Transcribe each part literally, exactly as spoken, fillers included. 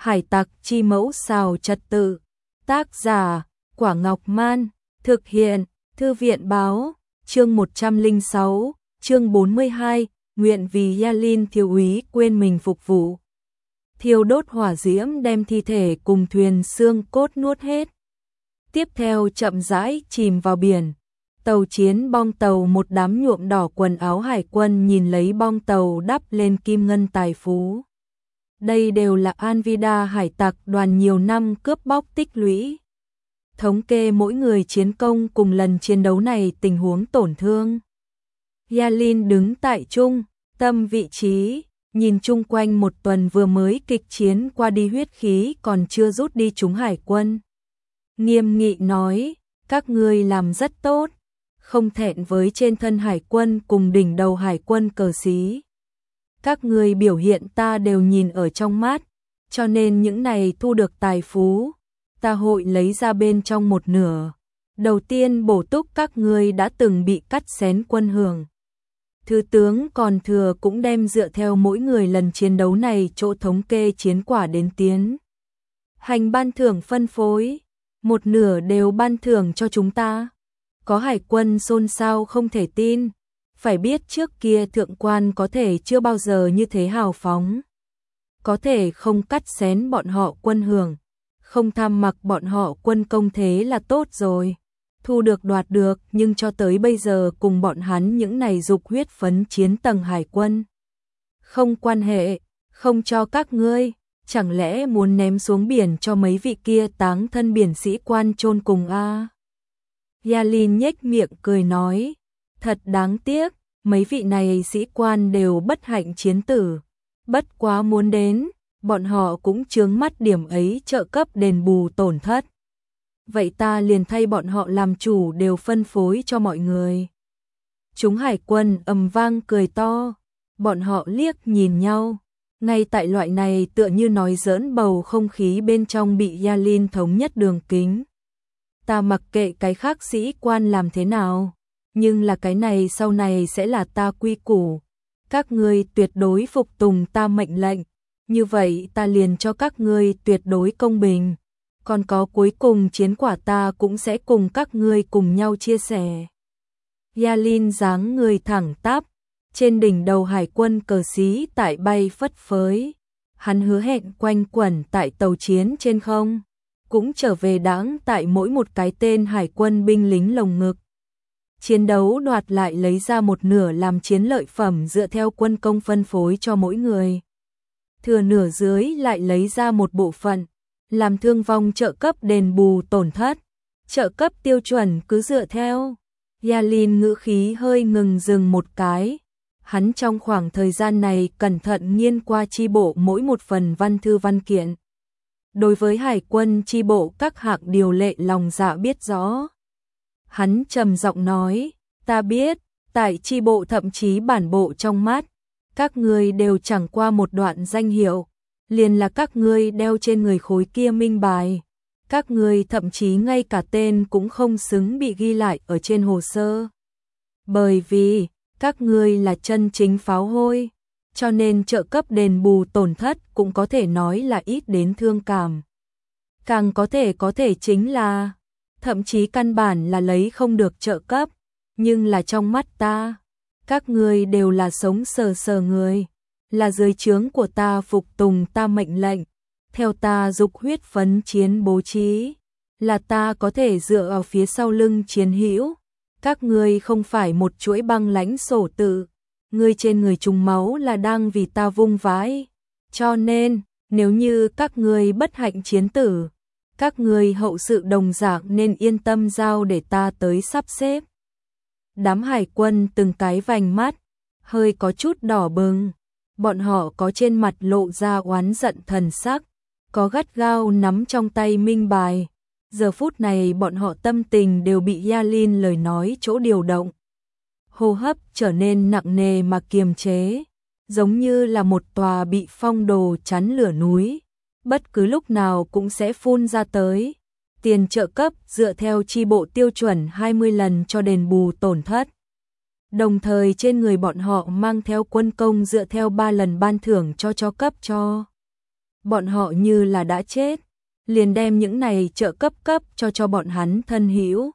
Hải tặc chi mẫu xào trật tự. Tác giả, Quả Ngọc Man. Thực hiện, Thư viện báo. Chương một trăm lẻ sáu, chương bốn mươi hai, nguyện vì Yalin thiếu úy quên mình phục vụ. Thiêu đốt hỏa diễm đem thi thể cùng thuyền xương cốt nuốt hết. Tiếp theo chậm rãi chìm vào biển. Tàu chiến bong tàu, một đám nhuộm đỏ quần áo hải quân nhìn lấy bong tàu đắp lên kim ngân tài phú. Đây đều là Alvida hải tặc đoàn nhiều năm cướp bóc tích lũy. Thống kê mỗi người chiến công cùng lần chiến đấu này tình huống tổn thương. Yalin đứng tại trung tâm vị trí, nhìn chung quanh một tuần vừa mới kịch chiến qua đi, huyết khí còn chưa rút đi chúng hải quân. Nghiêm nghị nói, các ngươi làm rất tốt, không thẹn với trên thân hải quân cùng đỉnh đầu hải quân cờ xí. Các ngươi biểu hiện ta đều nhìn ở trong mắt, cho nên những này thu được tài phú, ta hội lấy ra bên trong một nửa. Đầu tiên bổ túc các ngươi đã từng bị cắt xén quân hưởng. Thứ tướng còn thừa cũng đem dựa theo mỗi người lần chiến đấu này chỗ thống kê chiến quả đến tiến hành ban thưởng phân phối, một nửa đều ban thưởng cho chúng ta. Có hải quân xôn xao không thể tin, phải biết trước kia thượng quan có thể chưa bao giờ như thế hào phóng. Có thể không cắt xén bọn họ quân hưởng, không tham mặc bọn họ quân công thế là tốt rồi. Thu được đoạt được, nhưng cho tới bây giờ cùng bọn hắn những này dục huyết phấn chiến tầng hải quân không quan hệ, không cho các ngươi, chẳng lẽ muốn ném xuống biển cho mấy vị kia táng thân biển sĩ quan chôn cùng a? À? Yalin nhếch miệng cười nói, thật đáng tiếc, mấy vị này sĩ quan đều bất hạnh chiến tử, bất quá muốn đến, bọn họ cũng chướng mắt điểm ấy trợ cấp đền bù tổn thất. Vậy ta liền thay bọn họ làm chủ, đều phân phối cho mọi người. Chúng hải quân ầm vang cười to, bọn họ liếc nhìn nhau, ngay tại loại này tựa như nói giỡn bầu không khí bên trong bị Yalin thống nhất đường kính. Ta mặc kệ cái khác sĩ quan làm thế nào, nhưng là cái này sau này sẽ là ta quy củ. Các ngươi tuyệt đối phục tùng ta mệnh lệnh, như vậy ta liền cho các ngươi tuyệt đối công bình. Còn có cuối cùng chiến quả ta cũng sẽ cùng các ngươi cùng nhau chia sẻ. Yalin dáng người thẳng tắp, trên đỉnh đầu hải quân cờ xí tại bay phất phới. Hắn hứa hẹn quanh quẩn tại tàu chiến trên không, cũng trở về đãng tại mỗi một cái tên hải quân binh lính lồng ngực. Chiến đấu đoạt lại lấy ra một nửa làm chiến lợi phẩm dựa theo quân công phân phối cho mỗi người. Thừa nửa dưới lại lấy ra một bộ phận làm thương vong trợ cấp đền bù tổn thất. Trợ cấp tiêu chuẩn cứ dựa theo. Yalin ngữ khí hơi ngừng dừng một cái. Hắn trong khoảng thời gian này cẩn thận nghiên qua chi bộ mỗi một phần văn thư văn kiện. Đối với hải quân chi bộ các hạng điều lệ lòng dạ biết rõ. Hắn trầm giọng nói, ta biết, tại chi bộ thậm chí bản bộ trong mắt, các ngươi đều chẳng qua một đoạn danh hiệu, liền là các ngươi đeo trên người khối kia minh bài. Các ngươi thậm chí ngay cả tên cũng không xứng bị ghi lại ở trên hồ sơ. Bởi vì, các ngươi là chân chính pháo hôi, cho nên trợ cấp đền bù tổn thất cũng có thể nói là ít đến thương cảm. Càng có thể có thể chính là, thậm chí căn bản là lấy không được trợ cấp, nhưng là trong mắt ta, các ngươi đều là sống sờ sờ người, là dưới trướng của ta phục tùng ta mệnh lệnh, theo ta dục huyết phấn chiến bố trí, là ta có thể dựa vào phía sau lưng chiến hữu. Các ngươi không phải một chuỗi băng lãnh sổ tự, ngươi trên người trùng máu là đang vì ta vung vãi, cho nên, nếu như các ngươi bất hạnh chiến tử, các ngươi hậu sự đồng dạng nên yên tâm giao để ta tới sắp xếp. Đám hải quân từng cái vành mắt, hơi có chút đỏ bừng, bọn họ có trên mặt lộ ra oán giận thần sắc, có gắt gao nắm trong tay minh bài. Giờ phút này bọn họ tâm tình đều bị Yalin lời nói chỗ điều động. Hô hấp trở nên nặng nề mà kiềm chế, giống như là một tòa bị phong đồ chắn lửa núi, bất cứ lúc nào cũng sẽ phun ra tới. Tiền trợ cấp dựa theo chi bộ tiêu chuẩn hai mươi lần cho đền bù tổn thất. Đồng thời trên người bọn họ mang theo quân công dựa theo ba lần ban thưởng cho cho cấp cho. bọn họ như là đã chết, liền đem những này trợ cấp cấp cho cho bọn hắn thân hữu.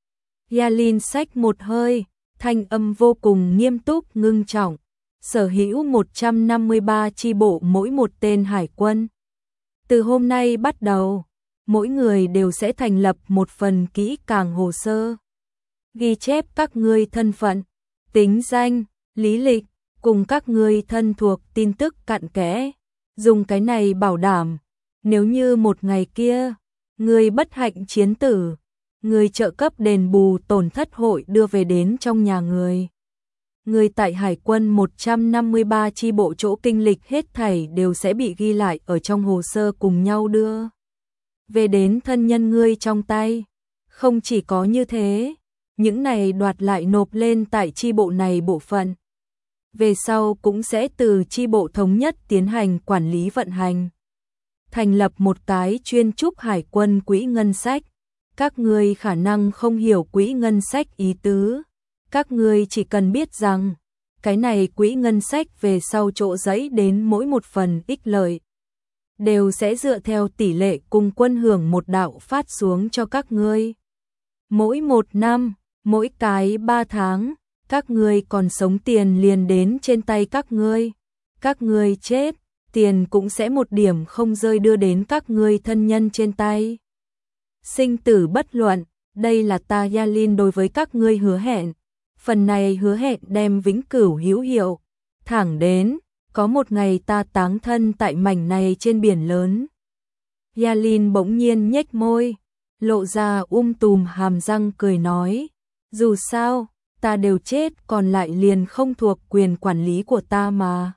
Yalin xách một hơi, thanh âm vô cùng nghiêm túc ngưng trọng, sở hữu một trăm năm mươi ba chi bộ mỗi một tên hải quân. Từ hôm nay bắt đầu, mỗi người đều sẽ thành lập một phần kỹ càng hồ sơ, ghi chép các ngươi thân phận, tính danh, lý lịch, cùng các ngươi thân thuộc tin tức cặn kẽ, dùng cái này bảo đảm, nếu như một ngày kia, người bất hạnh chiến tử, người trợ cấp đền bù tổn thất hội đưa về đến trong nhà người. Người tại hải quân một trăm năm mươi ba chi bộ chỗ kinh lịch hết thảy đều sẽ bị ghi lại ở trong hồ sơ cùng nhau đưa về đến thân nhân ngươi trong tay. Không chỉ có như thế, những này đoạt lại nộp lên tại chi bộ này bộ phận. Về sau cũng sẽ từ chi bộ thống nhất tiến hành quản lý vận hành. Thành lập một cái chuyên trúc hải quân quỹ ngân sách. Các ngươi khả năng không hiểu quỹ ngân sách ý tứ. Các ngươi chỉ cần biết rằng, cái này quỹ ngân sách về sau chỗ giấy đến mỗi một phần ích lợi, đều sẽ dựa theo tỷ lệ cùng quân hưởng một đạo phát xuống cho các ngươi. Mỗi một năm, mỗi cái ba tháng, các ngươi còn sống tiền liền đến trên tay các ngươi. Các ngươi chết, tiền cũng sẽ một điểm không rơi đưa đến các ngươi thân nhân trên tay. Sinh tử bất luận, đây là ta Yalin đối với các ngươi hứa hẹn. Phần này hứa hẹn đem vĩnh cửu hữu hiệu, thẳng đến, có một ngày ta táng thân tại mảnh này trên biển lớn. Yalin bỗng nhiên nhếch môi, lộ ra um tùm hàm răng cười nói, dù sao, ta đều chết còn lại liền không thuộc quyền quản lý của ta mà.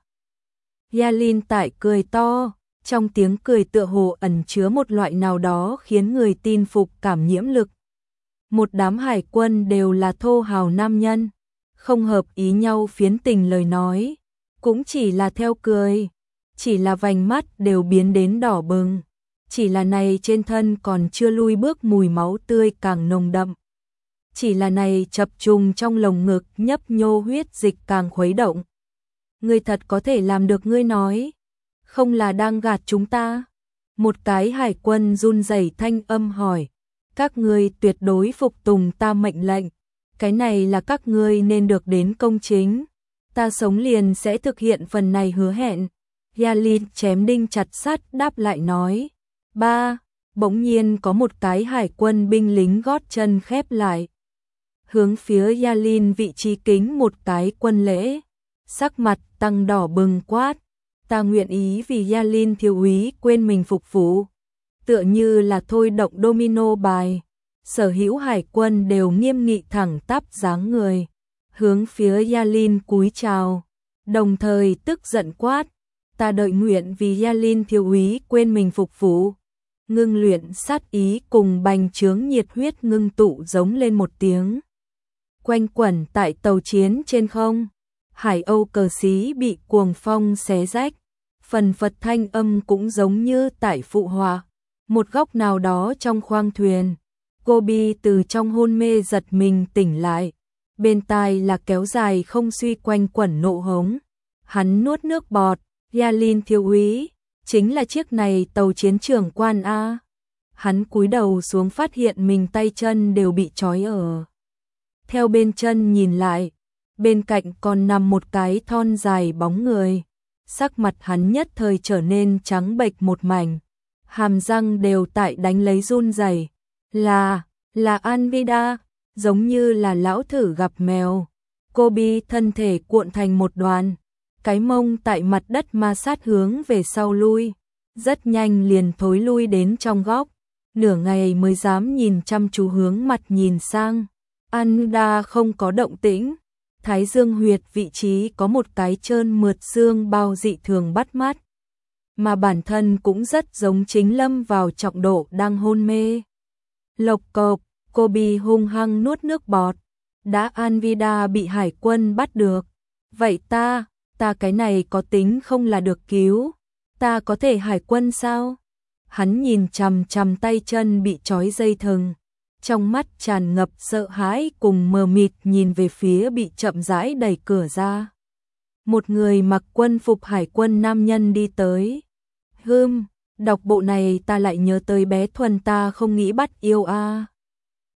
Yalin tại cười to, trong tiếng cười tựa hồ ẩn chứa một loại nào đó khiến người tin phục cảm nhiễm lực. Một đám hải quân đều là thô hào nam nhân, không hợp ý nhau phiến tình lời nói, cũng chỉ là theo cười, chỉ là vành mắt đều biến đến đỏ bừng, chỉ là này trên thân còn chưa lui bước mùi máu tươi càng nồng đậm. Chỉ là này chập trùng trong lồng ngực nhấp nhô huyết dịch càng khuấy động. Ngươi thật có thể làm được ngươi nói, không là đang gạt chúng ta. Một cái hải quân run rẩy thanh âm hỏi, các ngươi tuyệt đối phục tùng ta mệnh lệnh, cái này là các ngươi nên được đến công chính. Ta sống liền sẽ thực hiện phần này hứa hẹn. Yalin chém đinh chặt sắt đáp lại nói. Ba, bỗng nhiên có một cái hải quân binh lính gót chân khép lại. Hướng phía Yalin vị trí kính một cái quân lễ. Sắc mặt tăng đỏ bừng quát. Ta nguyện ý vì Yalin thiếu úy quên mình phục vụ. Tựa như là thôi động domino bài. Sở hữu hải quân đều nghiêm nghị thẳng tắp dáng người. Hướng phía Yalin cúi chào. Đồng thời tức giận quát. Ta đợi nguyện vì Yalin thiếu úy quên mình phục vụ. Ngưng luyện sát ý cùng bành trướng nhiệt huyết ngưng tụ giống lên một tiếng. Quanh quẩn tại tàu chiến trên không. Hải Âu cờ xí bị cuồng phong xé rách. Phần phật thanh âm cũng giống như tại phụ hòa. Một góc nào đó trong khoang thuyền. Kobe từ trong hôn mê giật mình tỉnh lại. Bên tai là kéo dài không suy quanh quẩn nộ hống. Hắn nuốt nước bọt. Yalin thiếu úy, chính là chiếc này tàu chiến trưởng quan A. Hắn cúi đầu xuống phát hiện mình tay chân đều bị trói ở. Theo bên chân nhìn lại, bên cạnh còn nằm một cái thon dài bóng người. Sắc mặt hắn nhất thời trở nên trắng bệch một mảnh. Hàm răng đều tại đánh lấy run rẩy. Là, là Anvida, giống như là lão thử gặp mèo. Kobe thân thể cuộn thành một đoàn. Cái mông tại mặt đất ma sát hướng về sau lui. Rất nhanh liền thối lui đến trong góc. Nửa ngày mới dám nhìn chăm chú hướng mặt nhìn sang. Anvida không có động tĩnh. Thái dương huyệt vị trí có một cái trơn mượt xương bao dị thường bắt mắt. Mà bản thân cũng rất giống chính lâm vào trọng độ đang hôn mê. Lộc cộc, Kobe hung hăng nuốt nước bọt. Đã Anvida bị hải quân bắt được. Vậy ta, ta cái này có tính không là được cứu. Ta có thể hải quân sao? Hắn nhìn chằm chằm tay chân bị trói dây thừng. Trong mắt tràn ngập sợ hãi cùng mờ mịt nhìn về phía bị chậm rãi đẩy cửa ra. Một người mặc quân phục hải quân nam nhân đi tới. Hưm, đọc bộ này ta lại nhớ tới bé Thuần ta không nghĩ bắt yêu a.